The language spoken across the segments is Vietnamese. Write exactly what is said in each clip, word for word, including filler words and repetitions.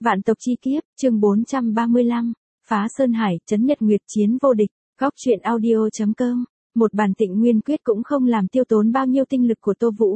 Vạn tộc chi kiếp, chương bốn trăm ba mươi lăm, phá Sơn Hải, trấn Nhật Nguyệt chiến vô địch, góc truyện audio chấm com, một bản tịnh nguyên quyết cũng không làm tiêu tốn bao nhiêu tinh lực của Tô Vũ.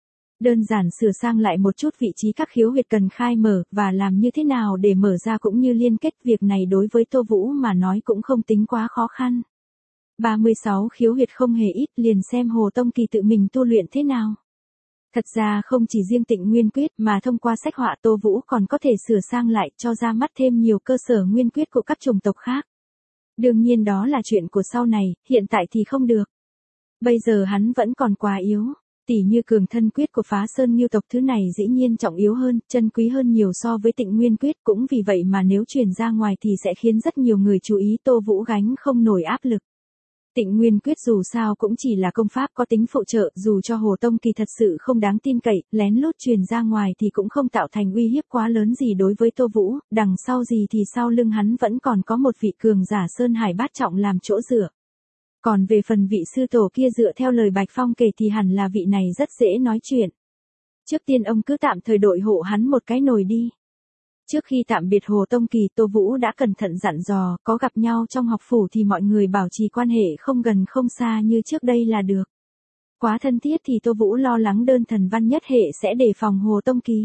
Đơn giản sửa sang lại một chút vị trí các khiếu huyệt cần khai mở, và làm như thế nào để mở ra cũng như liên kết, việc này đối với Tô Vũ mà nói cũng không tính quá khó khăn. ba mươi sáu khiếu huyệt không hề ít, liền xem Hồ Tông Kỳ tự mình tu luyện thế nào. Thật ra không chỉ riêng tịnh nguyên quyết mà thông qua sách họa Tô Vũ còn có thể sửa sang lại cho ra mắt thêm nhiều cơ sở nguyên quyết của các chủng tộc khác. Đương nhiên đó là chuyện của sau này, hiện tại thì không được. Bây giờ hắn vẫn còn quá yếu, tỉ như cường thân quyết của Phá Sơn Ngưu tộc, thứ này dĩ nhiên trọng yếu hơn, chân quý hơn nhiều so với tịnh nguyên quyết, cũng vì vậy mà nếu truyền ra ngoài thì sẽ khiến rất nhiều người chú ý, Tô Vũ gánh không nổi áp lực. Tịnh nguyên quyết dù sao cũng chỉ là công pháp có tính phụ trợ, dù cho Hồ Tông Kỳ thật sự không đáng tin cậy, lén lút truyền ra ngoài thì cũng không tạo thành uy hiếp quá lớn gì đối với Tô Vũ, đằng sau gì thì sau lưng hắn vẫn còn có một vị cường giả Sơn Hải bát trọng làm chỗ dựa. Còn về phần vị sư tổ kia, dựa theo lời Bạch Phong kể thì hẳn là vị này rất dễ nói chuyện. Trước tiên ông cứ tạm thời đội hộ hắn một cái nồi đi. Trước khi tạm biệt Hồ Tông Kỳ, Tô Vũ đã cẩn thận dặn dò, có gặp nhau trong học phủ thì mọi người bảo trì quan hệ không gần không xa như trước đây là được. Quá thân thiết thì Tô Vũ lo lắng đơn thần văn nhất hệ sẽ đề phòng Hồ Tông Kỳ.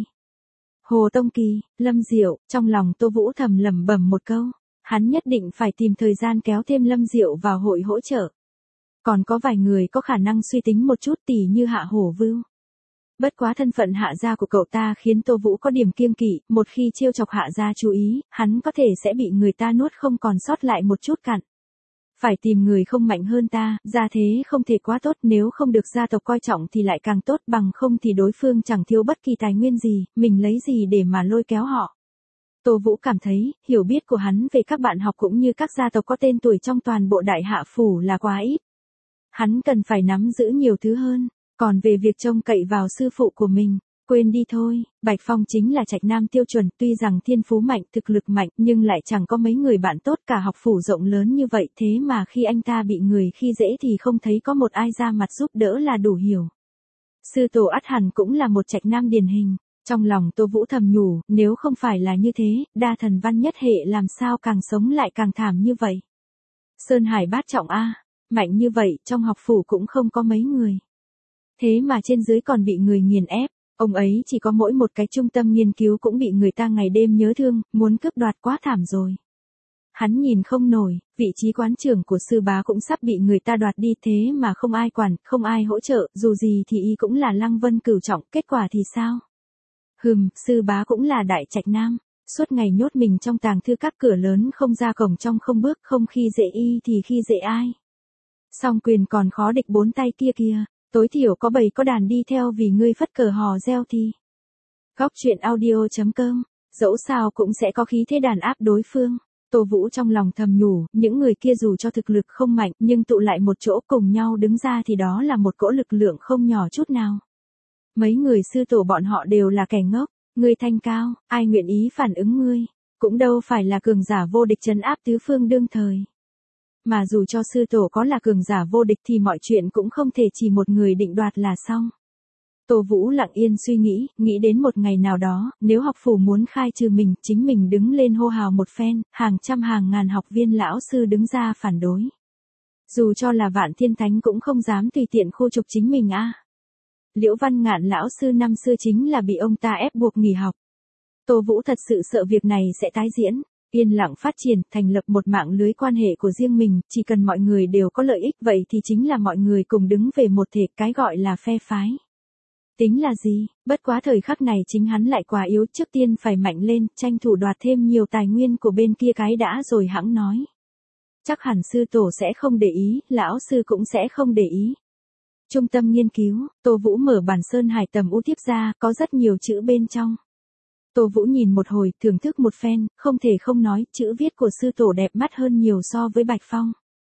Hồ Tông Kỳ, Lâm Diệu, trong lòng Tô Vũ thầm lẩm bẩm một câu, hắn nhất định phải tìm thời gian kéo thêm Lâm Diệu vào hội hỗ trợ. Còn có vài người có khả năng suy tính một chút, tỉ như Hạ Hổ Vưu. Bất quá thân phận Hạ gia của cậu ta khiến Tô Vũ có điểm kiêng kỵ, một khi trêu chọc Hạ gia chú ý, hắn có thể sẽ bị người ta nuốt không còn sót lại một chút cặn. Phải tìm người không mạnh hơn ta, gia thế không thể quá tốt, nếu không được gia tộc coi trọng thì lại càng tốt, bằng không thì đối phương chẳng thiếu bất kỳ tài nguyên gì, mình lấy gì để mà lôi kéo họ. Tô Vũ cảm thấy, hiểu biết của hắn về các bạn học cũng như các gia tộc có tên tuổi trong toàn bộ Đại Hạ Phủ là quá ít. Hắn cần phải nắm giữ nhiều thứ hơn. Còn về việc trông cậy vào sư phụ của mình, quên đi thôi. Bạch Phong chính là trạch nam tiêu chuẩn, tuy rằng thiên phú mạnh, thực lực mạnh, nhưng lại chẳng có mấy người bạn tốt, cả học phủ rộng lớn như vậy, thế mà khi anh ta bị người khi dễ thì không thấy có một ai ra mặt giúp đỡ là đủ hiểu. Sư tổ ắt hẳn cũng là một trạch nam điển hình. Trong lòng Tô Vũ thầm nhủ, nếu không phải là như thế, đa thần văn nhất hệ làm sao càng sống lại càng thảm như vậy. Sơn Hải bát trọng a, mạnh như vậy, trong học phủ cũng không có mấy người. Thế mà trên dưới còn bị người nghiền ép, ông ấy chỉ có mỗi một cái trung tâm nghiên cứu cũng bị người ta ngày đêm nhớ thương, muốn cướp đoạt, quá thảm rồi. Hắn nhìn không nổi, vị trí quán trưởng của sư bá cũng sắp bị người ta đoạt đi, thế mà không ai quản, không ai hỗ trợ, dù gì thì y cũng là Lăng Vân cửu trọng, kết quả thì sao? Hừm, sư bá cũng là đại trạch nam, suốt ngày nhốt mình trong tàng thư các, cửa lớn không ra cổng trong không bước, không khi dễ y thì khi dễ ai. Song quyền còn khó địch bốn tay kia kìa. Tối thiểu có bầy có đàn đi theo vì ngươi phất cờ hò reo thì. Góc truyện audio chấm com, dẫu sao cũng sẽ có khí thế đàn áp đối phương. Tô Vũ trong lòng thầm nhủ, những người kia dù cho thực lực không mạnh nhưng tụ lại một chỗ cùng nhau đứng ra thì đó là một cỗ lực lượng không nhỏ chút nào. Mấy người sư tổ bọn họ đều là kẻ ngốc, ngươi thanh cao, ai nguyện ý phản ứng ngươi, cũng đâu phải là cường giả vô địch trấn áp tứ phương đương thời. Mà dù cho sư tổ có là cường giả vô địch thì mọi chuyện cũng không thể chỉ một người định đoạt là xong. Tô Vũ lặng yên suy nghĩ, nghĩ đến một ngày nào đó, nếu học phủ muốn khai trừ mình, chính mình đứng lên hô hào một phen, hàng trăm hàng ngàn học viên lão sư đứng ra phản đối. Dù cho là Vạn Thiên Thánh cũng không dám tùy tiện khu trục chính mình a. À. Liễu Văn Ngạn lão sư năm xưa chính là bị ông ta ép buộc nghỉ học. Tô Vũ thật sự sợ việc này sẽ tái diễn. Yên lặng phát triển, thành lập một mạng lưới quan hệ của riêng mình, chỉ cần mọi người đều có lợi ích vậy thì chính là mọi người cùng đứng về một thể, cái gọi là phe phái. Tính là gì, bất quá thời khắc này chính hắn lại quá yếu, trước tiên phải mạnh lên, tranh thủ đoạt thêm nhiều tài nguyên của bên kia cái đã rồi hẵng nói. Chắc hẳn sư tổ sẽ không để ý, lão sư cũng sẽ không để ý. Trung tâm nghiên cứu, Tô Vũ mở bản Sơn Hải tầm u tiếp ra, có rất nhiều chữ bên trong. Tô Vũ nhìn một hồi, thưởng thức một phen, không thể không nói, chữ viết của sư tổ đẹp mắt hơn nhiều so với Bạch Phong.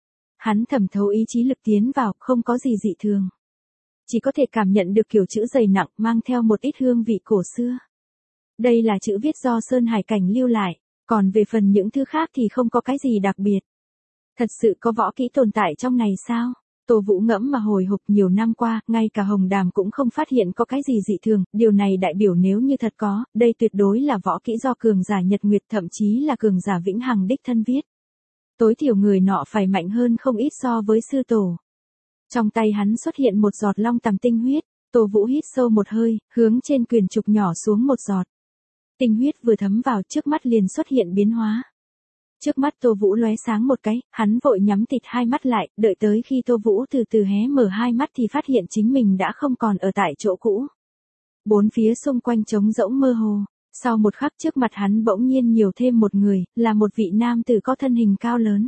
Hắn thẩm thấu ý chí lực tiến vào, không có gì dị thường. Chỉ có thể cảm nhận được kiểu chữ dày nặng, mang theo một ít hương vị cổ xưa. Đây là chữ viết do Sơn Hải Cảnh lưu lại, còn về phần những thứ khác thì không có cái gì đặc biệt. Thật sự có võ kỹ tồn tại trong này sao? Tô Vũ ngẫm mà hồi hộp, nhiều năm qua, ngay cả Hồng Đàm cũng không phát hiện có cái gì dị thường, điều này đại biểu nếu như thật có, đây tuyệt đối là võ kỹ do cường giả Nhật Nguyệt thậm chí là cường giả Vĩnh Hằng đích thân viết. Tối thiểu người nọ phải mạnh hơn không ít so với sư tổ. Trong tay hắn xuất hiện một giọt long tằm tinh huyết, Tô Vũ hít sâu một hơi, hướng trên quyền trục nhỏ xuống một giọt. Tinh huyết vừa thấm vào, trước mắt liền xuất hiện biến hóa. Trước mắt Tô Vũ lóe sáng một cái, hắn vội nhắm tịt hai mắt lại, đợi tới khi Tô Vũ từ từ hé mở hai mắt thì phát hiện chính mình đã không còn ở tại chỗ cũ. Bốn phía xung quanh trống rỗng mơ hồ, sau một khắc trước mặt hắn bỗng nhiên nhiều thêm một người, là một vị nam tử có thân hình cao lớn.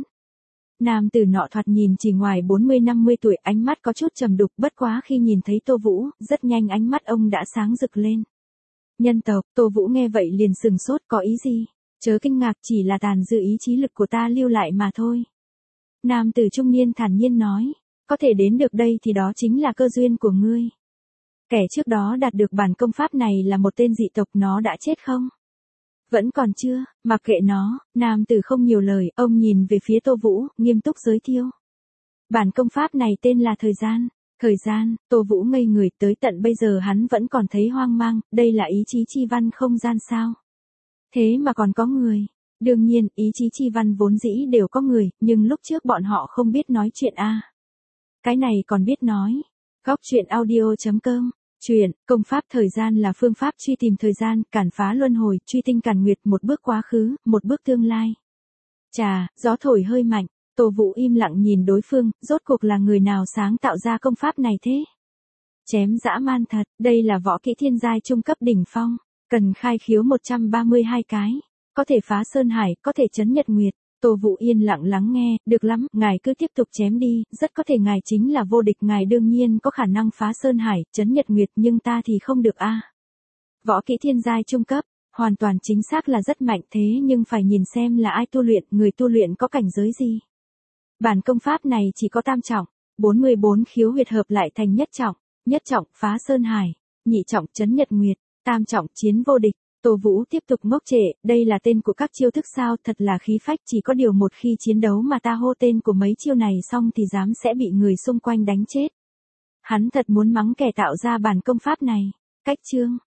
Nam tử nọ thoạt nhìn chỉ ngoài bốn mươi năm mươi tuổi, ánh mắt có chút trầm đục, bất quá khi nhìn thấy Tô Vũ, rất nhanh ánh mắt ông đã sáng rực lên. Nhân tộc, Tô Vũ nghe vậy liền sừng sốt, có ý gì? Chớ kinh ngạc, chỉ là tàn dư ý chí lực của ta lưu lại mà thôi. Nam tử trung niên thản nhiên nói, có thể đến được đây thì đó chính là cơ duyên của ngươi. Kẻ trước đó đạt được bản công pháp này là một tên dị tộc, nó đã chết không? Vẫn còn chưa, mặc kệ nó, nam tử không nhiều lời, ông nhìn về phía Tô Vũ, nghiêm túc giới thiệu. Bản công pháp này tên là thời gian. Thời gian, Tô Vũ ngây người, tới tận bây giờ hắn vẫn còn thấy hoang mang, đây là ý chí chi văn không gian sao? Thế mà còn có người. Đương nhiên, ý chí chi văn vốn dĩ đều có người, nhưng lúc trước bọn họ không biết nói chuyện a. À. Cái này còn biết nói. Góc truyện audio chấm com. Chuyện, công pháp thời gian là phương pháp truy tìm thời gian, cản phá luân hồi, truy tinh càn nguyệt, một bước quá khứ, một bước tương lai. Chà, gió thổi hơi mạnh, Tô Vũ im lặng nhìn đối phương, rốt cuộc là người nào sáng tạo ra công pháp này thế? Chém dã man thật, đây là võ kỹ thiên giai trung cấp đỉnh phong. Cần khai khiếu một trăm ba mươi hai cái, có thể phá sơn hải, có thể chấn nhật nguyệt. Tô Vũ yên lặng lắng nghe, được lắm, ngài cứ tiếp tục chém đi, rất có thể ngài chính là vô địch, ngài đương nhiên có khả năng phá sơn hải, chấn nhật nguyệt, nhưng ta thì không được a. À. Võ kỹ thiên giai trung cấp, hoàn toàn chính xác là rất mạnh, thế nhưng phải nhìn xem là ai tu luyện, người tu luyện có cảnh giới gì. Bản công pháp này chỉ có tam trọng, bốn mươi bốn khiếu huyệt hợp lại thành nhất trọng, nhất trọng phá sơn hải, nhị trọng chấn nhật nguyệt. Tam trọng chiến vô địch. Tô Vũ tiếp tục ngốc trệ, đây là tên của các chiêu thức sao, thật là khí phách, chỉ có điều một khi chiến đấu mà ta hô tên của mấy chiêu này xong thì dám sẽ bị người xung quanh đánh chết. Hắn thật muốn mắng kẻ tạo ra bản công pháp này. Cách chương